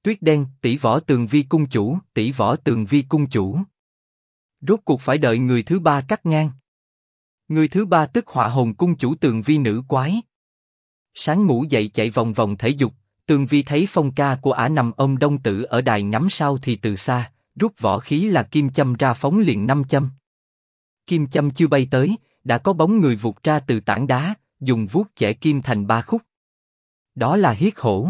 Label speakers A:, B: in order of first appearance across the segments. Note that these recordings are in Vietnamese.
A: Tuyết đen, tỷ võ tường vi cung chủ, tỷ võ tường vi cung chủ. Rốt cuộc phải đợi người thứ ba cắt ngang. Người thứ ba tức Hỏa Hồn cung chủ tường vi nữ quái. Sáng ngủ dậy chạy vòng vòng thể dục, tường vi thấy phong ca của ả nằm ôm đông tử ở đài ngắm sao thì từ xa, rút võ khí là kim châm ra phóng liền 5 châm. Kim châm chưa bay tới, đã có bóng người vụt ra từ tảng đá, dùng vuốt chẻ kim thành 3 khúc. Đó là Hiết Hổ.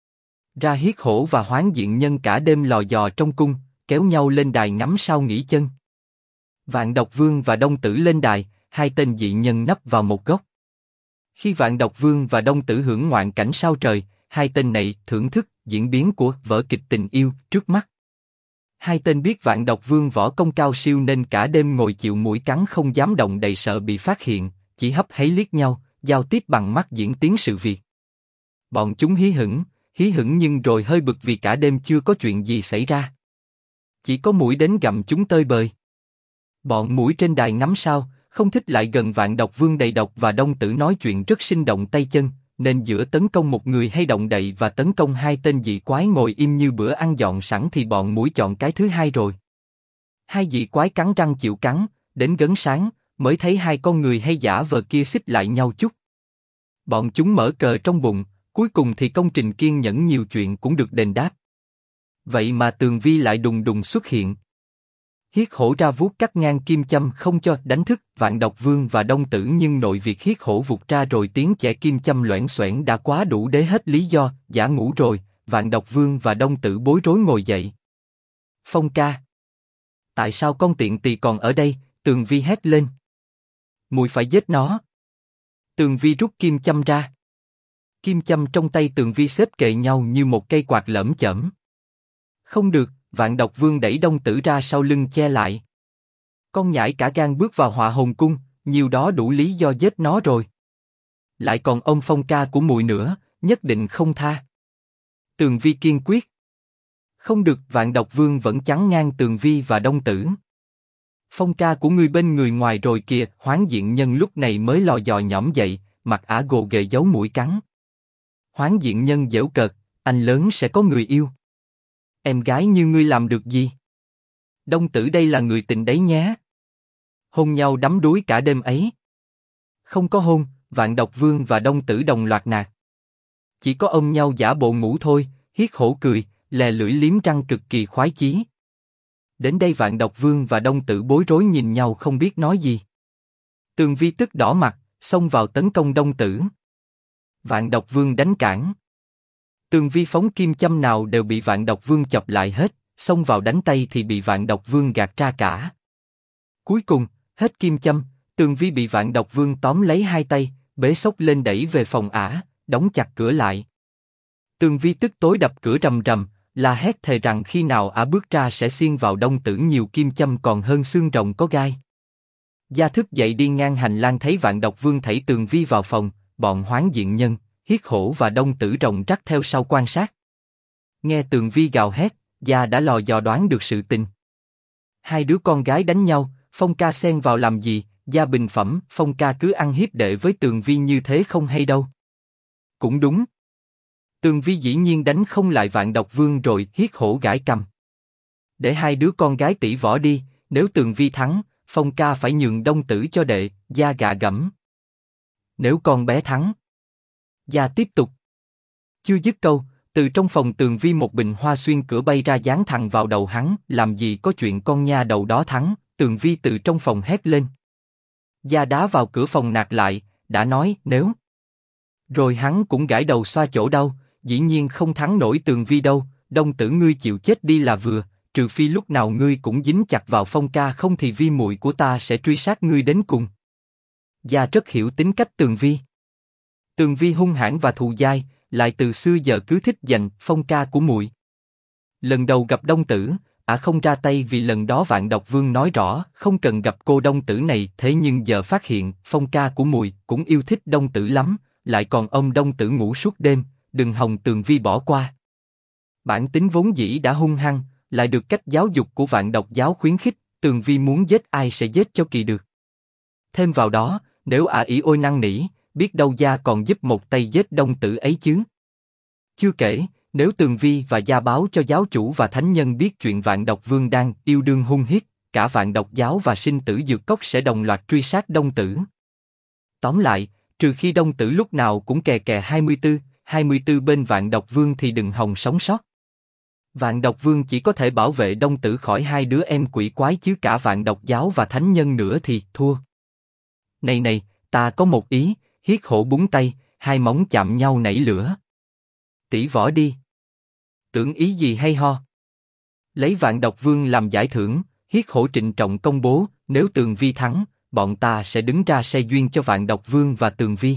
A: Ra Hiết Hổ và Hoán Diện Nhân cả đêm lò dò trong cung, kéo nhau lên đài ngắm sao nghỉ chân. Vạn Độc Vương và Đông Tử lên đài, hai tên dị nhân nấp vào một góc. Khi Vạn Độc Vương và Đông Tử hưởng ngoạn cảnh sao trời, hai tên này thưởng thức diễn biến của vở kịch tình yêu trước mắt. Hai tên biết Vạn Độc Vương võ công cao siêu nên cả đêm ngồi chịu mũi cắn không dám động đậy sợ bị phát hiện, chỉ hấp háy liếc nhau, giao tiếp bằng mắt diễn tiến sự việc. Bọn chúng hí hửng nhưng rồi hơi bực vì cả đêm chưa có chuyện gì xảy ra. Chỉ có muỗi đến gặm chúng tơi bời. Bọn muỗi trên đài ngắm sao, không thích lại gần Vạn Độc Vương đầy độc và Đông Tử nói chuyện rất sinh động tay chân, nên giữa tấn công một người hay động đậy và tấn công hai tên dị quái ngồi im như bữa ăn dọn sẵn thì bọn muỗi chọn cái thứ hai rồi. Hai dị quái cắn răng chịu cắn, đến gấn sáng, mới thấy hai con người hay giả vờ kia xích lại nhau chút. Bọn chúng mở cờ trong bụng, cuối cùng thì công trình kiên nhẫn nhiều chuyện cũng được đền đáp. Vậy mà tường vi lại đùng đùng xuất hiện. Hiết Hổ ra vuốt cắt ngang kim châm không cho đánh thức Vạn Độc Vương và Đông Tử, nhưng nội việc Hiết Hổ vụt ra rồi tiếng chẻ kim châm loẻn xoẻn đã quá đủ để hết lý do, giả ngủ rồi. Vạn Độc Vương và Đông Tử bối rối ngồi dậy. Phong ca, tại sao con tiện tỳ còn ở đây? Tường vi hét lên. Muội phải giết nó. Tường vi rút kim châm ra. Kim châm trong tay Tường vi xếp kệ nhau như một cây quạt lởm chởm. Không được, Vạn Độc Vương đẩy Đông Tử ra sau lưng che lại. Con nhãi cả gan bước vào Hỏa Hồn cung, nhiều đó đủ lý do giết nó rồi. Lại còn ông phong ca của muội nữa, nhất định không tha. Tường vi kiên quyết. Không được, Vạn Độc Vương vẫn chắn ngang Tường vi và Đông Tử. Phong ca của ngươi bên người ngoài rồi kìa. Hoán Diện Nhân lúc này mới lò dò nhõm dậy, mặt ả gồ ghề giấu mũi cắn. Hoán Diện Nhân giễu cợt, anh lớn sẽ có người yêu. Em gái như ngươi làm được gì? Đông Tử đây là người tình đấy nhé. Hôn nhau đắm đuối cả đêm ấy. Không có hôn, Vạn Độc Vương và Đông Tử đồng loạt nạt. Chỉ có ôm nhau giả bộ ngủ thôi. Hiết Hổ cười, lè lưỡi liếm răng cực kỳ khoái chí. Đến đây Vạn Độc Vương và Đông Tử bối rối nhìn nhau không biết nói gì. Tường vi tức đỏ mặt, xông vào tấn công Đông Tử. Vạn Độc Vương đánh cản. Tường vi phóng kim châm nào đều bị Vạn Độc Vương chọc lại hết, xông vào đánh tay thì bị Vạn Độc Vương gạt ra cả. Cuối cùng, hết kim châm, Tường vi bị Vạn Độc Vương tóm lấy hai tay, bế xốc lên đẩy về phòng ả, đóng chặt cửa lại. Tường vi tức tối đập cửa rầm rầm, la hét thề rằng khi nào ả bước ra sẽ xiên vào Đông Tử nhiều kim châm còn hơn xương rồng có gai. Gia thức dậy đi ngang hành lang thấy Vạn Độc Vương thảy Tường vi vào phòng, bọn Hoán Diện Nhân, Hiết Hổ và Đông Tử rồng rắc theo sau quan sát. Nghe Tường vi gào hét, Gia đã lò dò đoán được sự tình. Hai đứa con gái đánh nhau, Phong ca xen vào làm gì? Gia bình phẩm, Phong ca cứ ăn hiếp đệ với Tường vi như thế không hay đâu. Cũng đúng. Tường vi dĩ nhiên đánh không lại Vạn Độc Vương rồi. Hiết Hổ gãi cằm. Để hai đứa con gái tỷ võ đi, nếu Tường vi thắng, Phong ca phải nhường Đông Tử cho đệ. Gia gạ gẫm. Nếu con bé thắng. Gia tiếp tục. Chưa dứt câu, từ trong phòng Tường vi một bình hoa xuyên cửa bay ra giáng thẳng vào đầu hắn. Làm gì có chuyện con nha đầu đó thắng? Tường vi từ trong phòng hét lên. Gia đá vào cửa phòng nạt lại, đã nói nếu. Rồi hắn cũng gãi đầu xoa chỗ đau, dĩ nhiên không thắng nổi Tường vi đâu. Đông Tử ngươi chịu chết đi là vừa, trừ phi lúc nào ngươi cũng dính chặt vào Phong ca, không thì vi muội của ta sẽ truy sát ngươi đến cùng. Gia rất hiểu tính cách Tường vi. Tường vi hung hãn và thù dai, lại từ xưa giờ cứ thích giành Phong ca của muội. Lần đầu gặp Đông Tử, ả không ra tay vì lần đó Vạn Độc Vương nói rõ không cần gặp cô Đông Tử này, thế nhưng giờ phát hiện Phong ca của muội cũng yêu thích Đông Tử lắm, lại còn ôm Đông Tử ngủ suốt đêm, đừng hòng Tường vi bỏ qua. Bản tính vốn dĩ đã hung hăng, lại được cách giáo dục của Vạn Độc giáo khuyến khích, Tường vi muốn giết ai sẽ giết cho kỳ được. Thêm vào đó, nếu ả ỷ ôi năn nỉ, biết đâu Gia còn giúp một tay giết Đông Tử ấy chứ. Chưa kể, Nếu Tường Vi và Gia báo cho giáo chủ và thánh nhân biết chuyện Vạn Độc Vương đang yêu đương hung hiếp, cả Vạn Độc giáo và Sinh Tử Dược Cốc sẽ đồng loạt truy sát Đông Tử. Tóm lại, trừ khi Đông Tử lúc nào cũng kè kè 24 bên Vạn Độc Vương thì đừng hòng sống sót. Vạn Độc Vương chỉ có thể bảo vệ Đông Tử khỏi hai đứa em quỷ quái chứ cả Vạn Độc giáo và thánh nhân nữa thì thua. Này, ta có một ý. Hiết hổ búng tay, hai móng chạm nhau nảy lửa. Tỷ võ đi. Tưởng ý gì hay ho? Lấy Vạn Độc Vương làm giải thưởng, Hiết hổ trịnh trọng công bố, nếu Tường Vi thắng, bọn ta sẽ đứng ra say duyên cho Vạn Độc Vương và Tường Vi.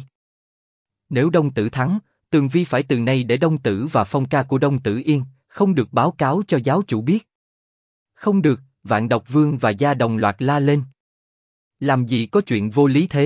A: Nếu Đông Tử thắng, Tường Vi phải từ nay để Đông Tử và phong ca của Đông Tử yên, không được báo cáo cho giáo chủ biết. Không được, Vạn Độc Vương và Gia đồng loạt la lên. Làm gì có chuyện vô lý thế?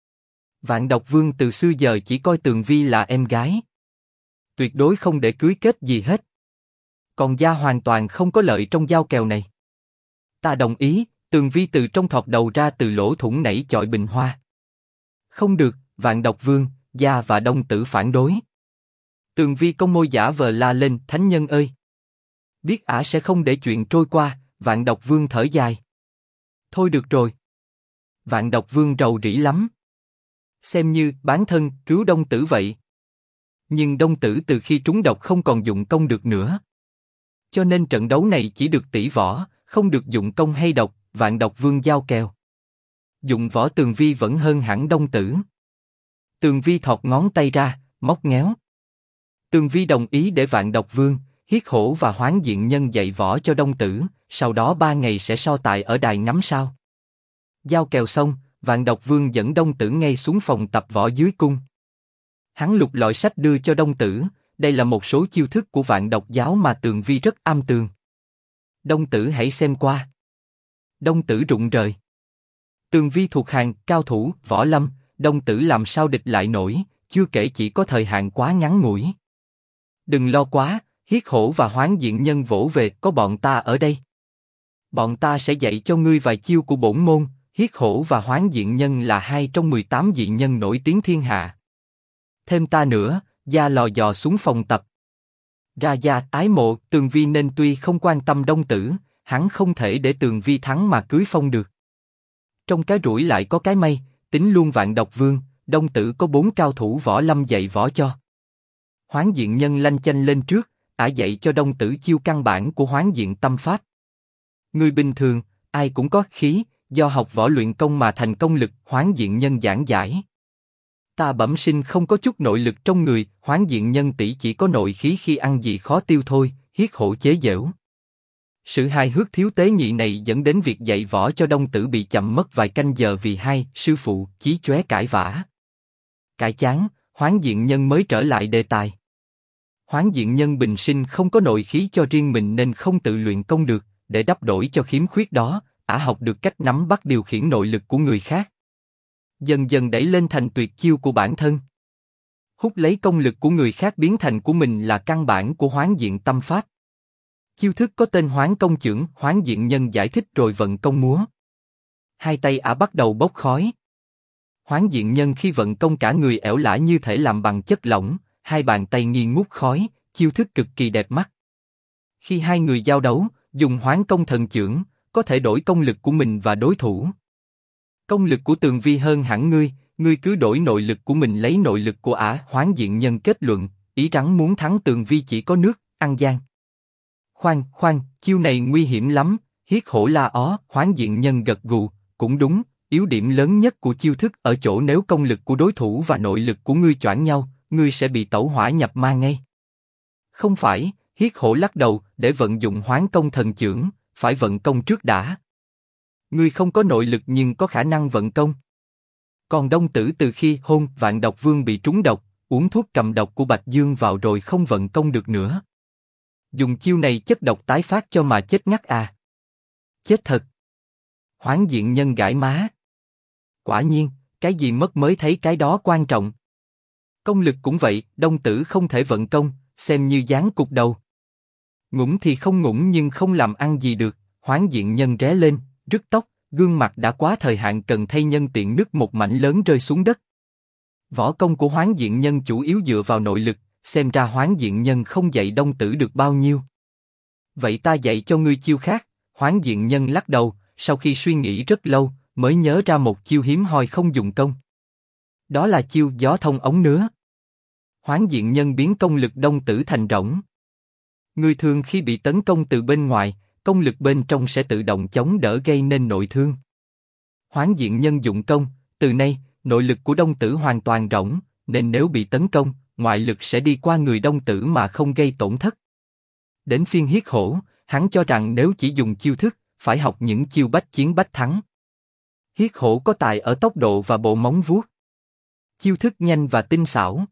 A: Vạn Độc Vương từ xưa giờ chỉ coi Tường Vi là em gái. Tuyệt đối không để cưới kết gì hết. Còn Gia hoàn toàn không có lợi trong giao kèo này. Ta đồng ý, Tường Vi từ trong thọt đầu ra từ lỗ thủng nảy chọi bình hoa. Không được, Vạn Độc Vương, Gia và Đông Tử phản đối. Tường Vi cong môi giả vờ la lên, thánh nhân ơi. Biết ả sẽ không để chuyện trôi qua, Vạn Độc Vương thở dài. Thôi được rồi. Vạn Độc Vương rầu rĩ lắm. Xem như bán thân cứu Đông Tử vậy. Nhưng Đông Tử từ khi trúng độc không còn dụng công được nữa. Cho nên trận đấu này chỉ được tỷ võ, không được dụng công hay độc, Vạn Độc Vương giao kèo. Dụng võ Tường Vi vẫn hơn hẳn Đông Tử. Tường Vi thọt ngón tay ra, móc ngéo. Tường Vi đồng ý để Vạn Độc Vương, Hiết Hổ và Hoán Diện Nhân dạy võ cho Đông Tử, sau đó 3 ngày sẽ so tài ở đài ngắm sao. Giao kèo xong, Vạn Độc Vương dẫn Đông Tử ngay xuống phòng tập võ dưới cung. Hắn lục lọi sách đưa cho Đông Tử, đây là một số chiêu thức của Vạn Độc giáo mà Tường Vi rất am tường. Đông Tử hãy xem qua. Đông Tử rụng rời. Tường Vi thuộc hàng cao thủ võ lâm, Đông Tử làm sao địch lại nổi, chưa kể chỉ có thời hạn quá ngắn ngủi. Đừng lo quá, Hiết Hổ và Hoán Diện Nhân vỗ về, có bọn ta ở đây. Bọn ta sẽ dạy cho ngươi vài chiêu của bổn môn. Hiết Hổ và Hoán Diện Nhân là 2 trong 18 dị nhân nổi tiếng thiên hạ. Thêm ta nữa, Gia lò dò xuống phòng tập. Ra Gia ái mộ Tường Vi nên tuy không quan tâm Đông Tử, hắn không thể để Tường Vi thắng mà cưới phong được. Trong cái rủi lại có cái may, tính luôn Vạn Độc Vương, Đông Tử có 4 cao thủ võ lâm dạy võ cho. Hoán Diện Nhân lanh chanh lên trước, ả dạy cho Đông Tử chiêu căn bản của Hoán Diện Tâm Pháp. Người bình thường, ai cũng có khí, do học võ luyện công mà thành công lực, Hoán Diện Nhân giảng giải. Ta bẩm sinh không có chút nội lực trong người, Hoán Diện Nhân tỷ chỉ có nội khí khi ăn gì khó tiêu thôi, Hiết Hổ chế giễu. Sự hài hước thiếu tế nhị này dẫn đến việc dạy võ cho Đông Tử bị chậm mất vài canh giờ vì hai sư phụ chí chóe cãi vã. Cãi chán, Hoán Diện Nhân mới trở lại đề tài. Hoán Diện Nhân bình sinh không có nội khí cho riêng mình nên không tự luyện công được, để đắp đổi cho khiếm khuyết đó, ả học được cách nắm bắt điều khiển nội lực của người khác. Dần dần đẩy lên thành tuyệt chiêu của bản thân. Hút lấy công lực của người khác biến thành của mình là căn bản của Hoán Diện Tâm Pháp. Chiêu thức có tên Hoán Công Chưởng, Hoán Diện Nhân giải thích rồi vận công múa. Hai tay ả bắt đầu bốc khói. Hoán Diện Nhân khi vận công cả người ẻo lả như thể làm bằng chất lỏng, hai bàn tay nghi ngút khói, chiêu thức cực kỳ đẹp mắt. Khi hai người giao đấu, dùng Hoán Công Thần Chưởng, có thể đổi công lực của mình và đối thủ. Công lực của Tường Vi hơn hẳn ngươi cứ đổi nội lực của mình lấy nội lực của ả. Hoán Diện Nhân kết luận, ý rắn muốn thắng Tường Vi chỉ có nước, ăn gian. Khoan, chiêu này nguy hiểm lắm, Hiết Hổ la ó. Hoán Diện Nhân gật gù, cũng đúng, yếu điểm lớn nhất của chiêu thức ở chỗ nếu công lực của đối thủ và nội lực của ngươi choảng nhau, ngươi sẽ bị tẩu hỏa nhập ma ngay. Không phải, Hiết Hổ lắc đầu, để vận dụng Hoán Công Thần Chưởng, phải vận công trước đã. Ngươi không có nội lực nhưng có khả năng vận công. Còn Đông Tử từ khi hôn Vạn Độc Vương bị trúng độc, uống thuốc cầm độc của Bạch Dương vào rồi không vận công được nữa. Dùng chiêu này chất độc tái phát cho mà chết ngắt à. Chết thật. Hoán Diện Nhân gãi má. Quả nhiên, cái gì mất mới thấy cái đó quan trọng. Công lực cũng vậy, Đông Tử không thể vận công, xem như dán cục đầu. Ngủm thì không ngủm nhưng không làm ăn gì được. Hoán Diện Nhân ré lên, rứt tóc, gương mặt đã quá thời hạn cần thay nhân tiện nứt một mảnh lớn rơi xuống đất. Võ công của Hoán Diện Nhân chủ yếu dựa vào nội lực, xem ra Hoáng Diện Nhân không dạy Đông Tử được bao nhiêu. Vậy ta dạy cho ngươi chiêu khác. Hoáng Diện Nhân lắc đầu, sau khi suy nghĩ rất lâu, mới nhớ ra một chiêu hiếm hoi không dùng công. Đó là chiêu gió thông ống nứa. Hoáng Diện Nhân biến công lực Đông Tử thành rỗng. Người thường khi bị tấn công từ bên ngoài, công lực bên trong sẽ tự động chống đỡ gây nên nội thương. Hoáng Diện Nhân dụng công, từ nay, nội lực của Đông Tử hoàn toàn rỗng, nên nếu bị tấn công, ngoại lực sẽ đi qua người Đông Tử mà không gây tổn thất. Đến phiên Hiết Hổ, hắn cho rằng nếu chỉ dùng chiêu thức, phải học những chiêu bách chiến bách thắng. Hiết Hổ có tài ở tốc độ và bộ móng vuốt. Chiêu thức nhanh và tinh xảo.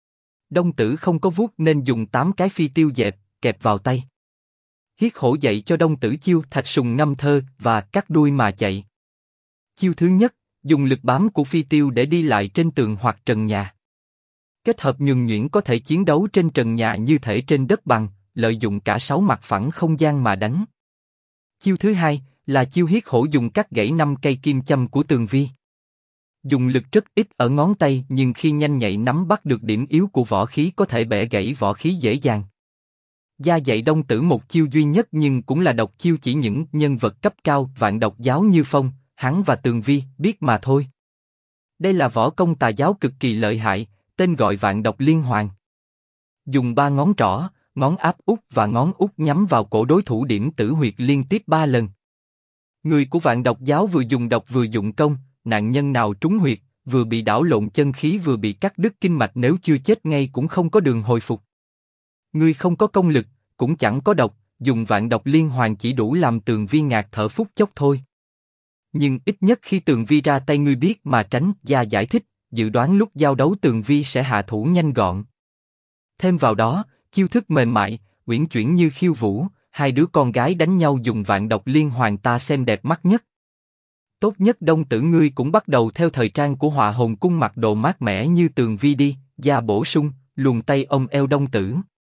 A: Đông Tử không có vuốt nên dùng 8 cái phi tiêu dẹp, kẹp vào tay. Hiết Hổ dạy cho Đông Tử chiêu thạch sùng ngâm thơ và cắt đuôi mà chạy. Chiêu thứ nhất, dùng lực bám của phi tiêu để đi lại trên tường hoặc trần nhà. Kết hợp nhuần nhuyễn có thể chiến đấu trên trần nhà như thể trên đất bằng, lợi dụng cả 6 mặt phẳng không gian mà đánh. Chiêu thứ hai là chiêu Hiết Hổ dùng cắt gãy 5 cây kim châm của Tường Vi. Dùng lực rất ít ở ngón tay nhưng khi nhanh nhạy nắm bắt được điểm yếu của võ khí có thể bẻ gãy võ khí dễ dàng. Gia dạy Đông Tử một chiêu duy nhất nhưng cũng là độc chiêu chỉ những nhân vật cấp cao Vạn Độc giáo như Phong, hắn và Tường Vi biết mà thôi. Đây là võ công tà giáo cực kỳ lợi hại, tên gọi Vạn Độc Liên Hoàn. Dùng 3 ngón trỏ, ngón áp út và ngón út nhắm vào cổ đối thủ điểm tử huyệt liên tiếp 3 lần. Người của Vạn Độc giáo vừa dùng độc vừa dụng công, nạn nhân nào trúng huyệt, vừa bị đảo lộn chân khí vừa bị cắt đứt kinh mạch nếu chưa chết ngay cũng không có đường hồi phục. Ngươi không có công lực, cũng chẳng có độc, dùng Vạn Độc Liên Hoàn chỉ đủ làm Tường Vi ngạt thở phút chốc thôi. Nhưng ít nhất khi Tường Vi ra tay ngươi biết mà tránh. Gia giải thích, dự đoán lúc giao đấu Tường Vi sẽ hạ thủ nhanh gọn. Thêm vào đó, chiêu thức mềm mại, uyển chuyển như khiêu vũ, hai đứa con gái đánh nhau dùng Vạn Độc Liên Hoàn ta xem đẹp mắt nhất. Tốt nhất Đông Tử ngươi cũng bắt đầu theo thời trang của Họa Hồn Cung mặc đồ mát mẻ như Tường Vi đi. Gia bổ sung, luồn tay ôm eo Đông Tử.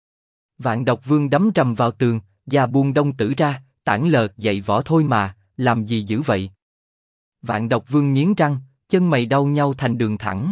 A: Vạn Độc Vương đấm rầm vào tường, Gia buông Đông Tử ra, tản lờ dạy võ thôi mà, làm gì dữ vậy? Vạn Độc Vương nghiến răng, chân mày đau nhau thành đường thẳng.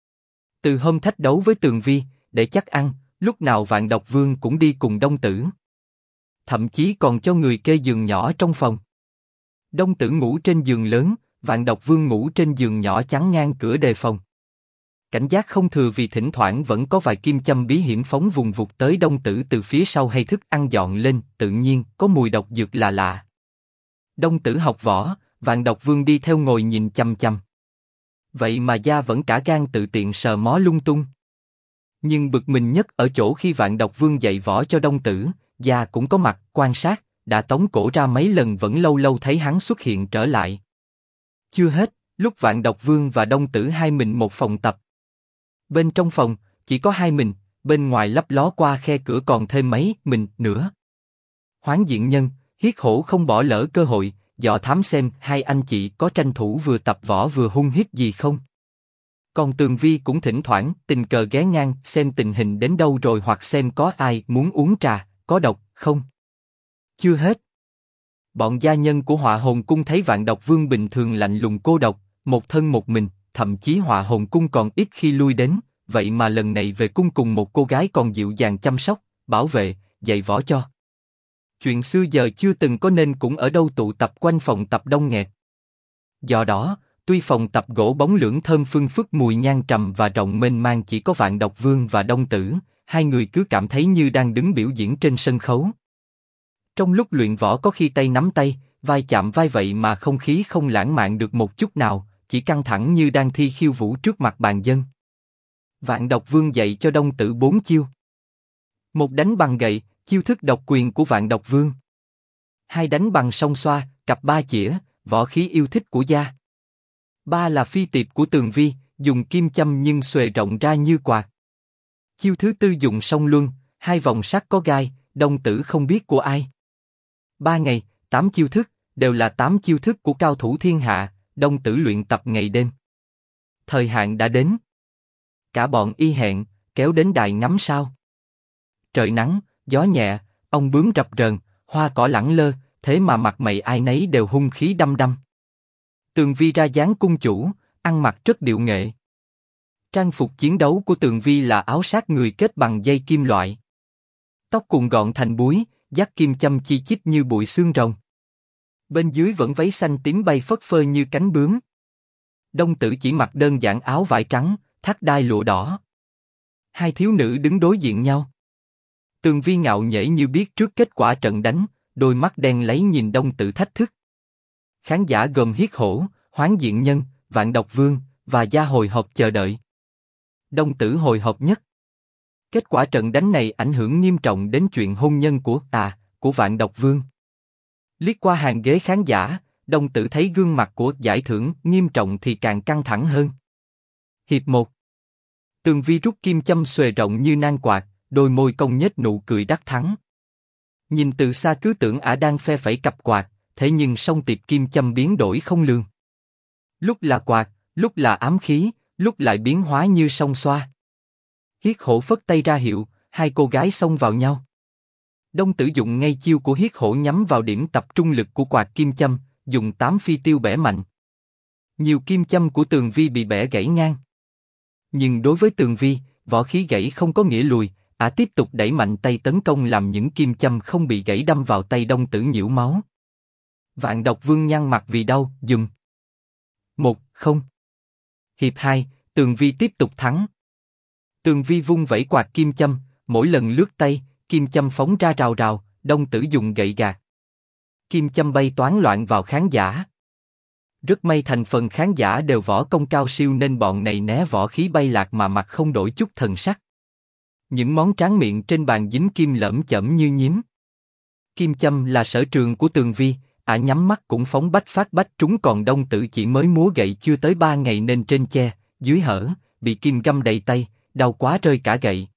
A: Từ hôm thách đấu với Tường Vi, để chắc ăn, lúc nào Vạn Độc Vương cũng đi cùng Đông Tử. Thậm chí còn cho người kê giường nhỏ trong phòng. Đông Tử ngủ trên giường lớn, Vạn Độc Vương ngủ trên giường nhỏ chắn ngang cửa đề phòng. Cảnh giác không thừa vì thỉnh thoảng vẫn có vài kim châm bí hiểm phóng vùng vụt tới Đông Tử từ phía sau hay thức ăn dọn lên, tự nhiên có mùi độc dược lạ lạ. Đông Tử học võ, Vạn Độc Vương đi theo ngồi nhìn chăm chăm. Vậy mà Gia vẫn cả gan tự tiện sờ mó lung tung. Nhưng bực mình nhất ở chỗ khi Vạn Độc Vương dạy võ cho Đông Tử, Gia cũng có mặt quan sát, đã tống cổ ra mấy lần vẫn lâu lâu thấy hắn xuất hiện trở lại. Chưa hết, lúc Vạn Độc Vương và Đông Tử hai mình một phòng tập. Bên trong phòng, chỉ có hai mình, bên ngoài lấp ló qua khe cửa còn thêm mấy mình nữa. Hoáng Diện Nhân, Hiết Hổ không bỏ lỡ cơ hội, dò thám xem hai anh chị có tranh thủ vừa tập võ vừa hung hiếp gì không. Còn Tường Vi cũng thỉnh thoảng tình cờ ghé ngang xem tình hình đến đâu rồi hoặc xem có ai muốn uống trà, có độc không. Chưa hết. Bọn gia nhân của Họa Hồn Cung thấy Vạn Độc Vương bình thường lạnh lùng cô độc, một thân một mình, thậm chí Họa Hồn Cung còn ít khi lui đến, vậy mà lần này về cung cùng một cô gái còn dịu dàng chăm sóc, bảo vệ, dạy võ cho. Chuyện xưa giờ chưa từng có nên cũng ở đâu tụ tập quanh phòng tập đông nghẹt. Do đó, tuy phòng tập gỗ bóng lưỡng thơm phưng phức mùi nhang trầm và rộng mênh mang chỉ có Vạn Độc Vương và Đông Tử, hai người cứ cảm thấy như đang đứng biểu diễn trên sân khấu. Trong lúc luyện võ có khi tay nắm tay, vai chạm vai vậy mà không khí không lãng mạn được một chút nào, chỉ căng thẳng như đang thi khiêu vũ trước mặt bàn dân. Vạn Độc Vương dạy cho Đông Tử 4 chiêu. Một đánh bằng gậy, chiêu thức độc quyền của Vạn Độc Vương. Hai đánh bằng song xoa, cặp ba chĩa, võ khí yêu thích của Gia. Ba là phi tiệp của Tường Vi, dùng kim châm nhưng xuề rộng ra như quạt. Chiêu thứ tư dùng song luân, hai vòng sắt có gai, Đông Tử không biết của ai. 3 ngày, 8 chiêu thức, đều là 8 chiêu thức của cao thủ thiên hạ, Đông Tử luyện tập ngày đêm. Thời hạn đã đến. Cả bọn y hẹn, kéo đến đài ngắm sao. Trời nắng, gió nhẹ, ong bướm rập rờn, hoa cỏ lẳng lơ, thế mà mặt mày ai nấy đều hung khí đăm đăm. Tường Vi ra dáng cung chủ, ăn mặc rất điệu nghệ. Trang phục chiến đấu của Tường Vi là áo sát người kết bằng dây kim loại. Tóc cuộn gọn thành búi, dắt kim châm chi chít như bụi xương rồng. Bên dưới vẫn váy xanh tím bay phất phơ như cánh bướm. Đông Tử chỉ mặc đơn giản áo vải trắng, thắt đai lụa đỏ. Hai thiếu nữ đứng đối diện nhau. Tường Vi ngạo nghễ như biết trước kết quả trận đánh, đôi mắt đen lấy nhìn Đông Tử thách thức. Khán giả gồm Hiết Hổ, Hoán Diện Nhân, Vạn Độc Vương và Gia hồi hộp chờ đợi. Đông Tử hồi hộp nhất. Kết quả trận đánh này ảnh hưởng nghiêm trọng đến chuyện hôn nhân của Vạn Độc Vương. Liếc qua hàng ghế khán giả, Đông Tử thấy gương mặt của giải thưởng nghiêm trọng thì càng căng thẳng hơn. Hiệp 1. Tường Vi rút kim châm xuề rộng như nang quạt, đôi môi cong nhếch nụ cười đắc thắng. Nhìn từ xa cứ tưởng ả đang phe phẩy cặp quạt, thế nhưng song tiệp kim châm biến đổi không lường. Lúc là quạt, lúc là ám khí, lúc lại biến hóa như song xoa. Hiết Hổ phất tay ra hiệu, hai cô gái xông vào nhau. Đông Tử dụng ngay chiêu của Hiết Hổ nhắm vào điểm tập trung lực của quạt kim châm, dùng 8 phi tiêu bẻ mạnh. Nhiều kim châm của Tường Vi bị bẻ gãy ngang. Nhưng đối với Tường Vi, võ khí gãy không có nghĩa lùi, ả tiếp tục đẩy mạnh tay tấn công làm những kim châm không bị gãy đâm vào tay Đông Tử nhiễu máu. Vạn Độc Vương nhăn mặt vì đau, dùm. 1-0. Hiệp 2, Tường Vi tiếp tục thắng. Tường Vi vung vẩy quạt kim châm, mỗi lần lướt tay, kim châm phóng ra rào rào, Đông Tử dùng gậy gạt. Kim châm bay toán loạn vào khán giả. Rất may thành phần khán giả đều võ công cao siêu nên bọn này né võ khí bay lạc mà mặt không đổi chút thần sắc. Những món tráng miệng trên bàn dính kim lởm chởm như nhím. Kim châm là sở trường của Tường Vi, ả nhắm mắt cũng phóng bách phát bách trúng, còn Đông Tử chỉ mới múa gậy chưa tới 3 ngày nên trên che, dưới hở, bị kim găm đầy tay, đau quá rơi cả gậy.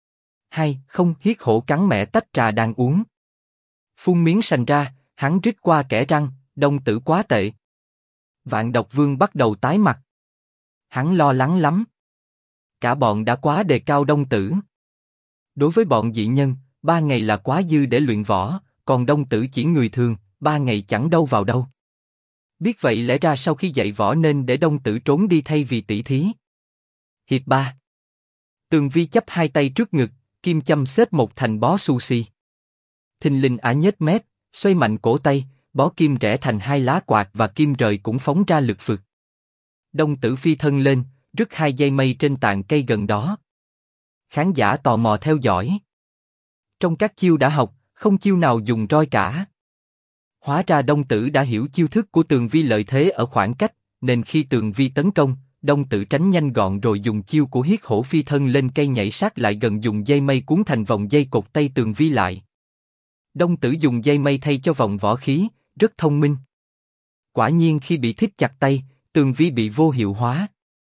A: 2-0. Hiết Hổ cắn mẹ tách trà đang uống. Phun miếng sành ra, hắn rít qua kẽ răng, Đông Tử quá tệ. Vạn Độc Vương bắt đầu tái mặt. Hắn lo lắng lắm. Cả bọn đã quá đề cao Đông Tử. Đối với bọn dị nhân, 3 ngày là quá dư để luyện võ, còn Đông Tử chỉ người thường, 3 ngày chẳng đâu vào đâu. Biết vậy lẽ ra sau khi dạy võ nên để Đông Tử trốn đi thay vì tỷ thí. Hiệp 3. Tường Vi chắp hai tay trước ngực, kim châm xếp một thành bó sushi. Thình lình ả nhếch mép, xoay mạnh cổ tay, bó kim rẽ thành hai lá quạt và kim rời cũng phóng ra lực phực. Đông Tử phi thân lên, rứt 2 dây mây trên tàn cây gần đó. Khán giả tò mò theo dõi. Trong các chiêu đã học, không chiêu nào dùng roi cả. Hóa ra Đông Tử đã hiểu chiêu thức của Tường Vi lợi thế ở khoảng cách, nên khi Tường Vi tấn công, Đông Tử tránh nhanh gọn rồi dùng chiêu của Hiết Hổ phi thân lên cây nhảy sát lại gần, dùng dây mây cuốn thành vòng dây cột tay Tường Vi lại. Đông Tử dùng dây mây thay cho vòng võ khí, rất thông minh. Quả nhiên khi bị thít chặt tay, Tường Vi bị vô hiệu hóa.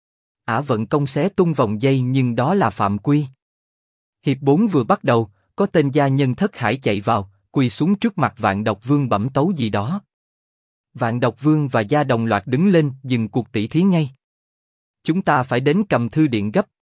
A: Ả vận công xé tung vòng dây nhưng đó là phạm quy. Hiệp 4 vừa bắt đầu, có tên gia nhân thất hải chạy vào, quỳ xuống trước mặt Vạn Độc Vương bẩm tấu gì đó. Vạn Độc Vương và Gia đồng loạt đứng lên, dừng cuộc tỷ thí ngay. Chúng ta phải đến Cầm Thư Điện gấp,